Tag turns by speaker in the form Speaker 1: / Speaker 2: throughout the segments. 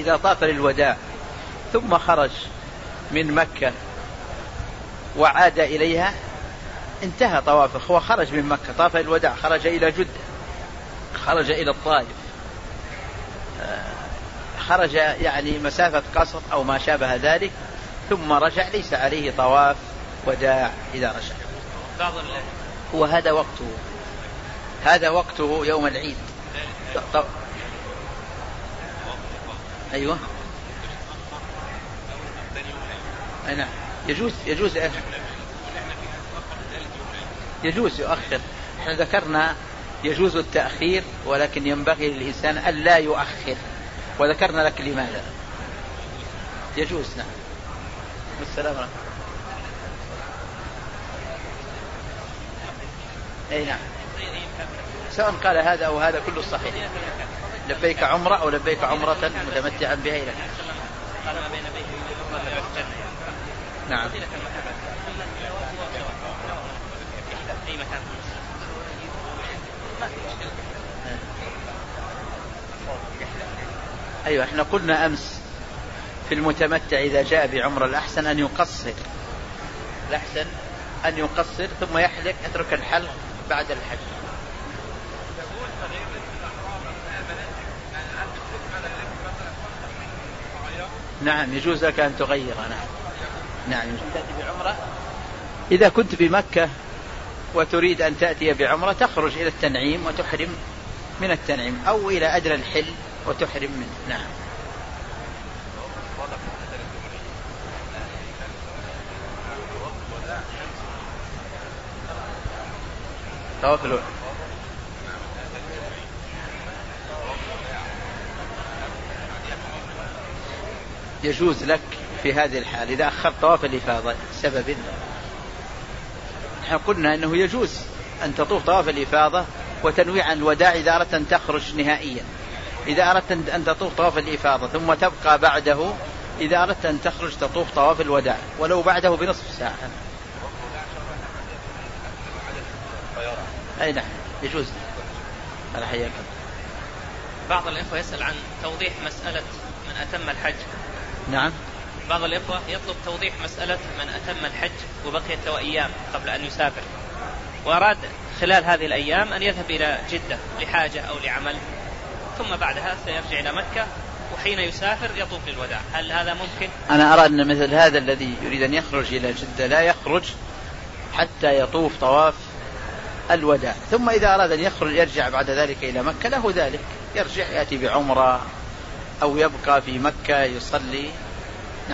Speaker 1: إذا طاف للوداع ثم خرج من مكة وعاد إليها انتهى طوافه. هو خرج من مكة طاف للوداع، خرج إلى جدة، خرج إلى الطائف، خرج يعني مسافة قصر أو ما شابه ذلك، ثم رجع، ليس عليه طواف وداع إذا رجع. هو هذا وقته يوم العيد. أيوة نعم، يجوز يؤخر. احنا ذكرنا يجوز التأخير، ولكن ينبغي للإنسان أن لا يؤخر، وذكرنا لك لماذا. يجوز. نعم. والسلام عليكم. أي نعم، سواء قال هذا أو هذا كله صحيح. لبيك عمرة أو لبيك عمرة متمتعا بها إلى نعم. أيوة، احنا قلنا أمس في المتمتع إذا جاء بعمرة الأحسن أن يقصر، ثم يحلق، يترك الحلق بعد الحج. نعم يجوز لك أن تغير. نعم يجوز تأتي بعمرة. إذا كنت بمكة وتريد أن تأتي بعمرة تخرج إلى التنعيم وتحرم من التنعيم، أو إلى أدنى الحل وتحرم منه. نعم. يجوز لك في هذه الحال إذا أخرت طواف الإفاضة سبب. نحن قلنا أنه يجوز أن تطوف طواف الإفاضة وتنوي عن الوداع إذا أردت أن تخرج نهائيا. إذا أردت أن تطوف طواف الإفاضة ثم تبقى بعده، إذا أردت أن تخرج تطوف طواف الوداع ولو بعده بنصف ساعة. أي نعم يجوز. على حياك.
Speaker 2: بعض الإخوة يسأل عن توضيح مسألة من أتم الحج.
Speaker 1: نعم.
Speaker 2: بعض الإخوة يطلب توضيح مسألة من أتم الحج وبقيت له أيام قبل أن يسافر، وأراد خلال هذه الأيام أن يذهب إلى جدة لحاجة أو لعمل، ثم بعدها سيرجع إلى مكة، وحين يسافر يطوف للوداع. هل هذا ممكن؟
Speaker 1: أنا أرى أن مثل هذا الذي يريد أن يخرج إلى جدة لا يخرج حتى يطوف طواف الوداع، ثم إذا أراد أن يخرج يرجع بعد ذلك إلى مكة له ذلك، يرجع يأتي بعمرة أو يبقى في مكة يصلي. نعم.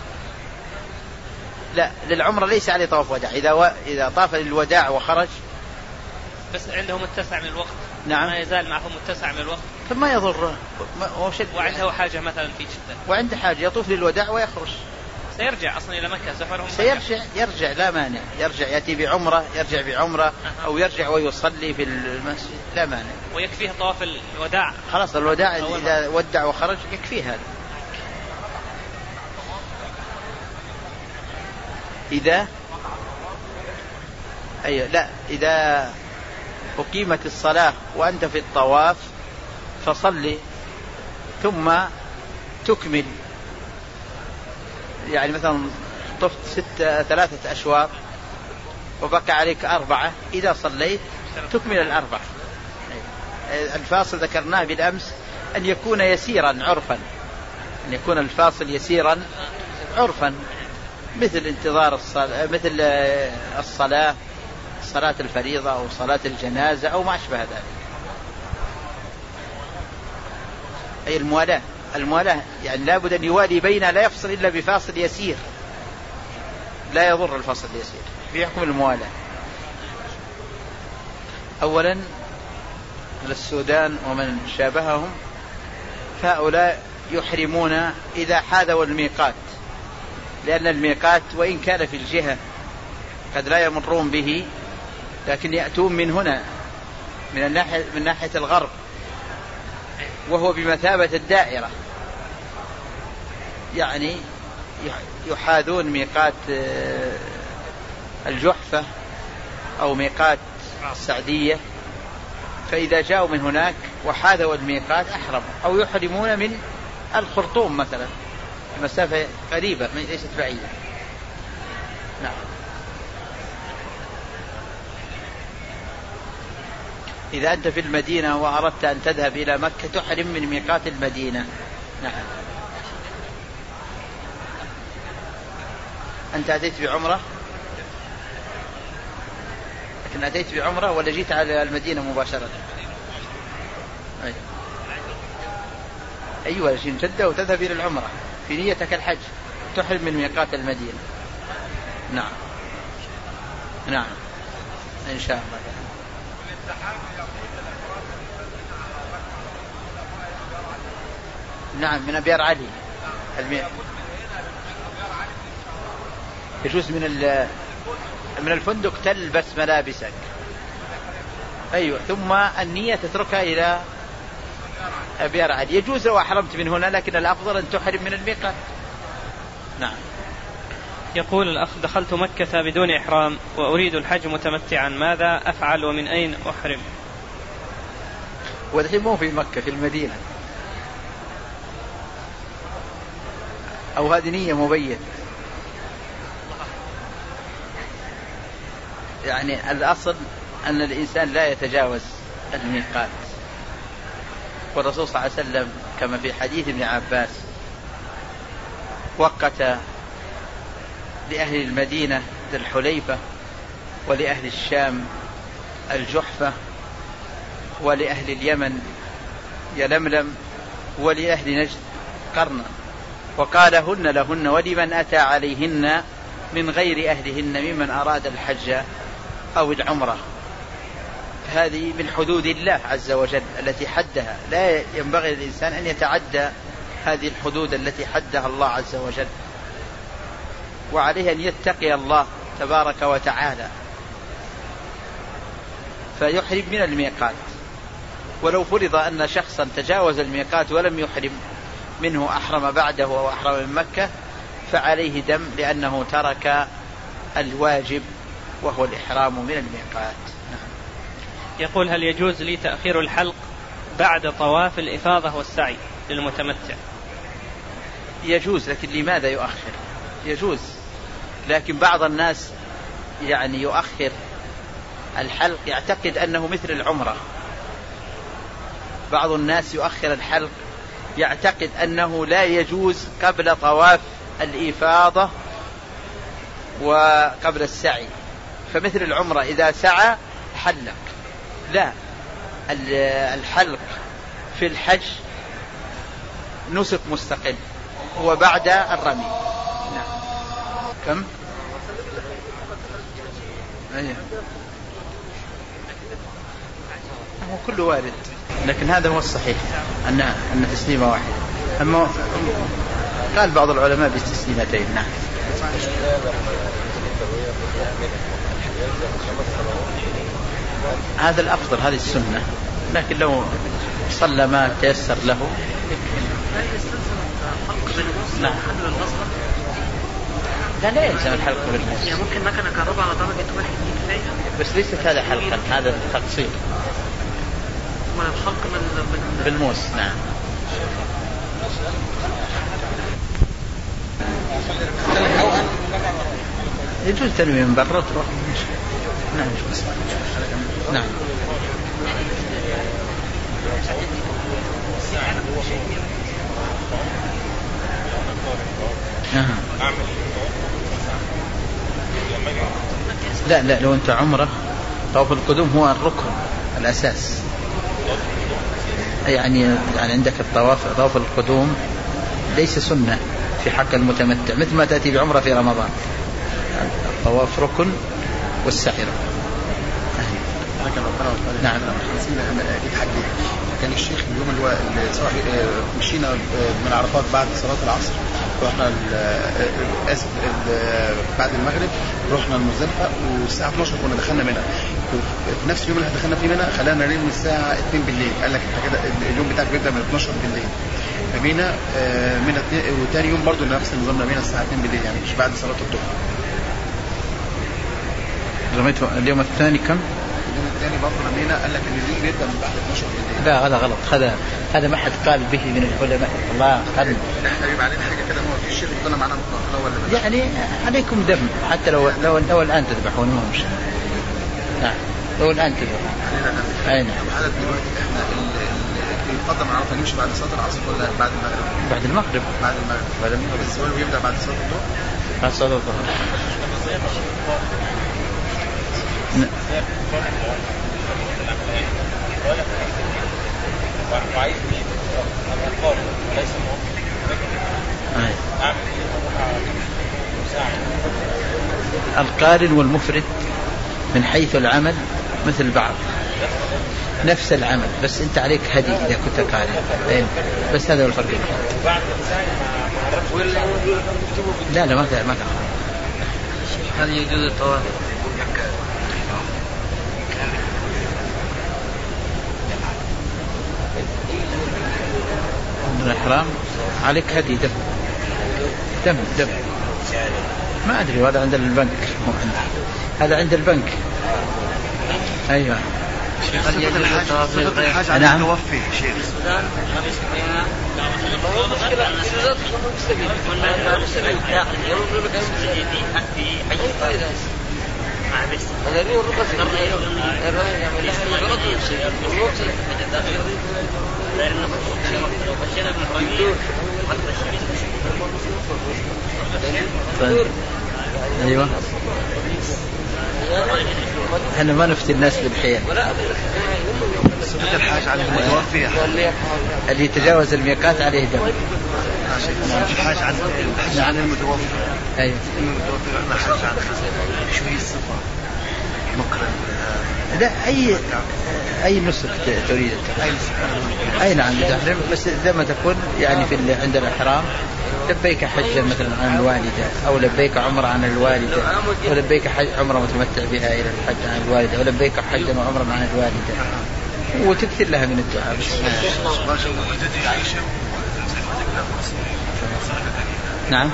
Speaker 1: لا، للعمرة ليس عليه طواف وداع. إذا طاف للوداع وخرج
Speaker 2: بس عنده متسع من الوقت.
Speaker 1: نعم.
Speaker 2: ما يزال معه متسع من الوقت
Speaker 1: فما يضر.
Speaker 2: وعنده حاجة مثلا في جدة،
Speaker 1: وعنده حاجة يطوف للوداع ويخرج.
Speaker 2: سيرجع أصلا إلى مكة، سفرهم
Speaker 1: يرجع لا مانع، يرجع يأتي بعمرة، يرجع بعمرة أو يرجع ويصلي في المسجد لا مانع.
Speaker 2: ويكفيه طواف الوداع.
Speaker 1: خلاص الوداع إذا ودع وخرج يكفيه هذا. إذا أقيمت الصلاة وأنت في الطواف فصلي ثم تكمل، يعني مثلا طفت 3 أشواط وبقى عليك 4، إذا صليت تكمل 4. الفاصل ذكرناه بالأمس أن يكون يسيرا عرفا، أن يكون الفاصل يسيرا عرفا، مثل انتظار الصلاة، مثل الصلاة، صلاة الفريضة أو صلاة الجنازة أو ما أشبه ذلك. أي الموالاة يعني لابد أن يوالي بينها، لا يفصل إلا بفاصل يسير، لا يضر الفصل اليسير في حكم الموالاة. أولا السودان ومن شابههم فهؤلاء يحرمون إذا حاذوا الميقات، لأن الميقات وإن كان في الجهة قد لا يمرون به، لكن يأتون من هنا من ناحية الغرب، وهو بمثابة الدائرة، يعني يحاذون ميقات الجحفة أو ميقات السعدية، فإذا جاءوا من هناك وحاذوا الميقات أحرموا، أو يحرمون من الخرطوم مثلا المسافة قريبة ليست بعيدة. نعم. إذا أنت في المدينة وأردت أن تذهب إلى مكة تحرم من ميقات المدينة. نعم. أنت أتيت بعمرة، لكن أتيت بعمرة ولا جيت على المدينة مباشرة؟ أيوة جيت جدة وتذهب إلى العمرة في نيتك الحج تحرم من ميقات المدينة. نعم. نعم إن شاء الله. نعم من أبيار علي يجوز من الفندق تلبس ملابسك. أيوة ثم النية تتركها إلى أبيار علي. يجوز لو أحرمت من هنا، لكن الأفضل أن تحرم من الميقات. نعم.
Speaker 2: يقول الأخ: دخلت مكة بدون إحرام وأريد الحج متمتعا، ماذا أفعل ومن أين أحرم؟
Speaker 1: والحين مو في مكة، في المدينة، أو هذه نية مبينة. يعني الأصل أن الإنسان لا يتجاوز الميقات، والرسول صلى الله عليه وسلم كما في حديث ابن عباس وقت لأهل المدينة ذي الحليفة، ولأهل الشام الجحفة، ولأهل اليمن يلملم، ولأهل نجد قرنا، وقال هن لهن ولمن أتى عليهن من غير أهلهن ممن أراد الحج أو العمرة. هذه من حدود الله عز وجل التي حدها، لا ينبغي للإنسان أن يتعدى هذه الحدود التي حدها الله عز وجل، وعليه أن يتقي الله تبارك وتعالى فيحرم من الميقات. ولو فرض أن شخصا تجاوز الميقات ولم يحرم منه، أحرم بعده وأحرم من مكة، فعليه دم لأنه ترك الواجب وهو الإحرام من الميقات.
Speaker 2: يقول: هل يجوز لي تأخير الحلق بعد طواف الإفاضة والسعي للمتمتع؟
Speaker 1: يجوز، لكن لماذا يؤخر؟ يجوز، لكن بعض الناس يعني يؤخر الحلق يعتقد أنه مثل العمرة. بعض الناس يؤخر الحلق يعتقد أنه لا يجوز قبل طواف الإفاضة وقبل السعي، فمثل العمرة إذا سعى حلق. لا، الحلق في الحج نسك مستقل، هو بعد الرمي. نعم. كم؟ هو كله وارد، لكن هذا هو الصحيح أن تسليمة واحدة. أما قال بعض العلماء بالتسليمتين. نعم. هذا الأفضل، هذه السنة، لكن لو صلى ما تيسر له. نعم. لا يلزم الحلق بالموس،
Speaker 3: يعني ممكن مكنة كهرباء على درجة 1 كفاية،
Speaker 1: بس ليست هذا حلقا، هذا تقصير.
Speaker 3: الحلق
Speaker 1: بالموس. نعم. يجوز تنوي من برا تروح. نعم. نعم. لا لو أنت عمره طواف القدوم هو الركن الأساس، يعني عندك طواف القدوم ليس سنة في حق المتمتع، مثل ما تأتي بعمرة في رمضان. الطواف ركن والسعي ركن. نعم.
Speaker 4: كان الشيخ اليوم اللي مشينا من عرفات بعد صلاة العصر، رحنا بعد المغرب رحنا المزدلفة، والساعة 12 كنا دخلنا منها. في نفس اليوم اللي دخلنا فيه منها خلانا ننام من الساعة 2 بالليل. قال لك انت كده اليوم بتاعك بيبدأ من 12 بالليل. فبينا وتاني يوم برضو نفس النظام، نامينا الساعة 2 بالليل، يعني مش بعد صلاة الظهر.
Speaker 1: رميته اليوم الثاني كم؟
Speaker 4: اليوم الثاني برضو نامينا، قال لك ان اليوم بيبدأ من بعد 12 بالليل.
Speaker 1: لا هذا غلط، هذا ما حد قال به من العلماء. الله قال
Speaker 4: احنا بيبقى علينا حاجه كده، ما في شيء يفضل معانا مطلق ولا
Speaker 1: يعني عليكم دم، حتى لو الان تذبحون ما مش. نعم لو الان تذبحون. اي نعم.
Speaker 4: هذا دلوقتي احنا يفضل معانا نمشي بعد صلاه العصر ولا بعد المغرب؟
Speaker 1: بعد المغرب.
Speaker 4: بعد المغرب. الزواج بيبدا بعد صلاه الظهر.
Speaker 1: بعد صلاه الظهر. القارن والمفرد من حيث العمل مثل بعض، نفس العمل، بس انت عليك هدي اذا كنت قارن، بس هذا هو الفرق. لا ما كان.
Speaker 3: هل يجوز الطواف
Speaker 1: من الإحرام؟ عليك هدي دم ما أدري، هذا عند البنك، هذا عند البنك. أيوة.
Speaker 4: هل يجوز الحاج عن المتوفي شيخ؟
Speaker 1: أيوة. احنا ما نفتي الناس بالحيل.
Speaker 4: سنة الحاج على المتوفي
Speaker 1: اللي يتجاوز الميقات عليه دم.
Speaker 4: الحاج عن المتوفي.
Speaker 1: أيوة.
Speaker 4: المتوفي الحاج عن شو هي الصفة؟ مقرن.
Speaker 1: لا أي نسك تريد. أي نعم تحرم، بس لما تكون يعني عند الإحرام لبيك حجا مثلا عن الوالدة، أو لبيك عمرة عن الوالدة، أو لبيك عمرة متمتع بها إلى الحج عن الوالدة، أو لبيك حجا وعمرة عن الوالدة، وتكثر لها من الدعاء. نعم.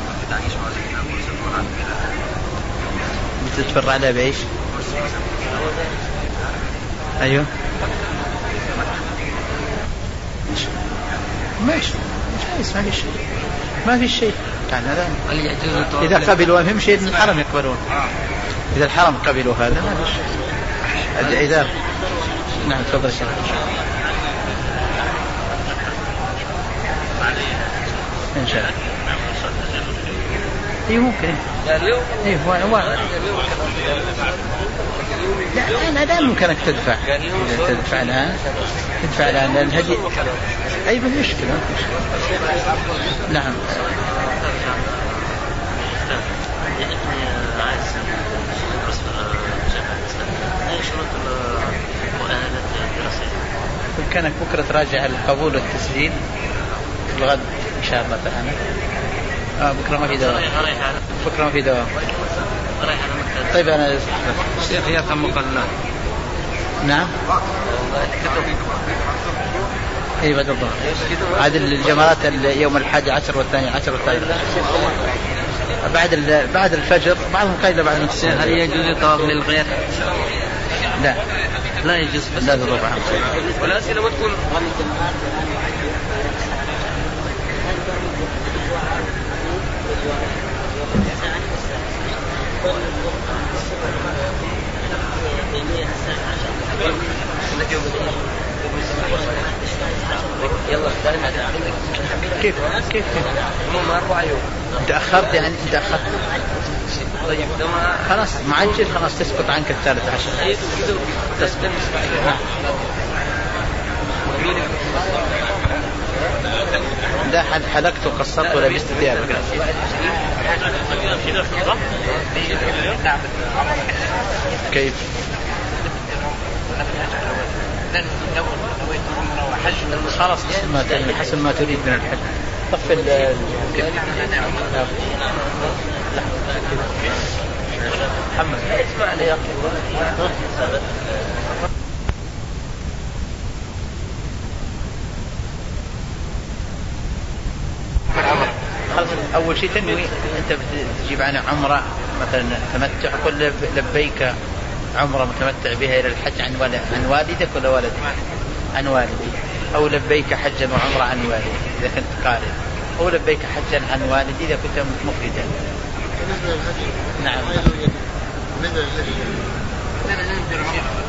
Speaker 1: بتتفرع عليها بإيش؟ أيوه ماشي، ما في شيء يعني هذا. إذا قبلوا أهم شيء إن الحرم يقبلون، إذا الحرم قبلوا هذا ما في شيء. إذا نعم تفضل شيخ. إن شاء الله. إيه ممكن. إيه هو. لا الآن ممكنك تدفع الآن الهدي. أي بالمشكلة. نعم. يمكنك بكرة تراجع القبول والتسجيل الغد إن شاء الله تعالى. بكرة ما في دوام. طيب أنا
Speaker 3: الشيخ يفهم مقلنا.
Speaker 1: نعم. اي بعد الظهر. هذه الجمرات يوم 11 والثاني 10 والثالث بعد الفجر، بعضهم قيل بعد نصف.
Speaker 3: هل يجوز الطواف للغير؟
Speaker 1: لا يجوز. لا الربع.
Speaker 3: ولا أسئلة ما تكون يلا
Speaker 1: كيف
Speaker 3: هم 4 يوم.
Speaker 1: تأخرت يعني تأخرت.
Speaker 3: طيب
Speaker 1: خلاص معجل، خلاص تسقط عنك 13. تسقط. لا حلقت وقصرت ولبست ثيابك. كيف؟ خلاص حسب ما تريد من الحج. طفل محمد اسمع لي يا اخي. أول شيء تنوي أنت بتجيب عن عمرة مثلا تمتع، قل لبيك عمرة متمتع بها إلى الحج عن والدك ولا والدك؟ عن والدي، أو لبيك حجا وعمرة عن والدي إذا كنت قارئ، أو لبيك حجا عن والدي إذا كنت مفردا.
Speaker 5: بالنسبة للهدي
Speaker 1: نعم.
Speaker 5: بالنسبة للهدي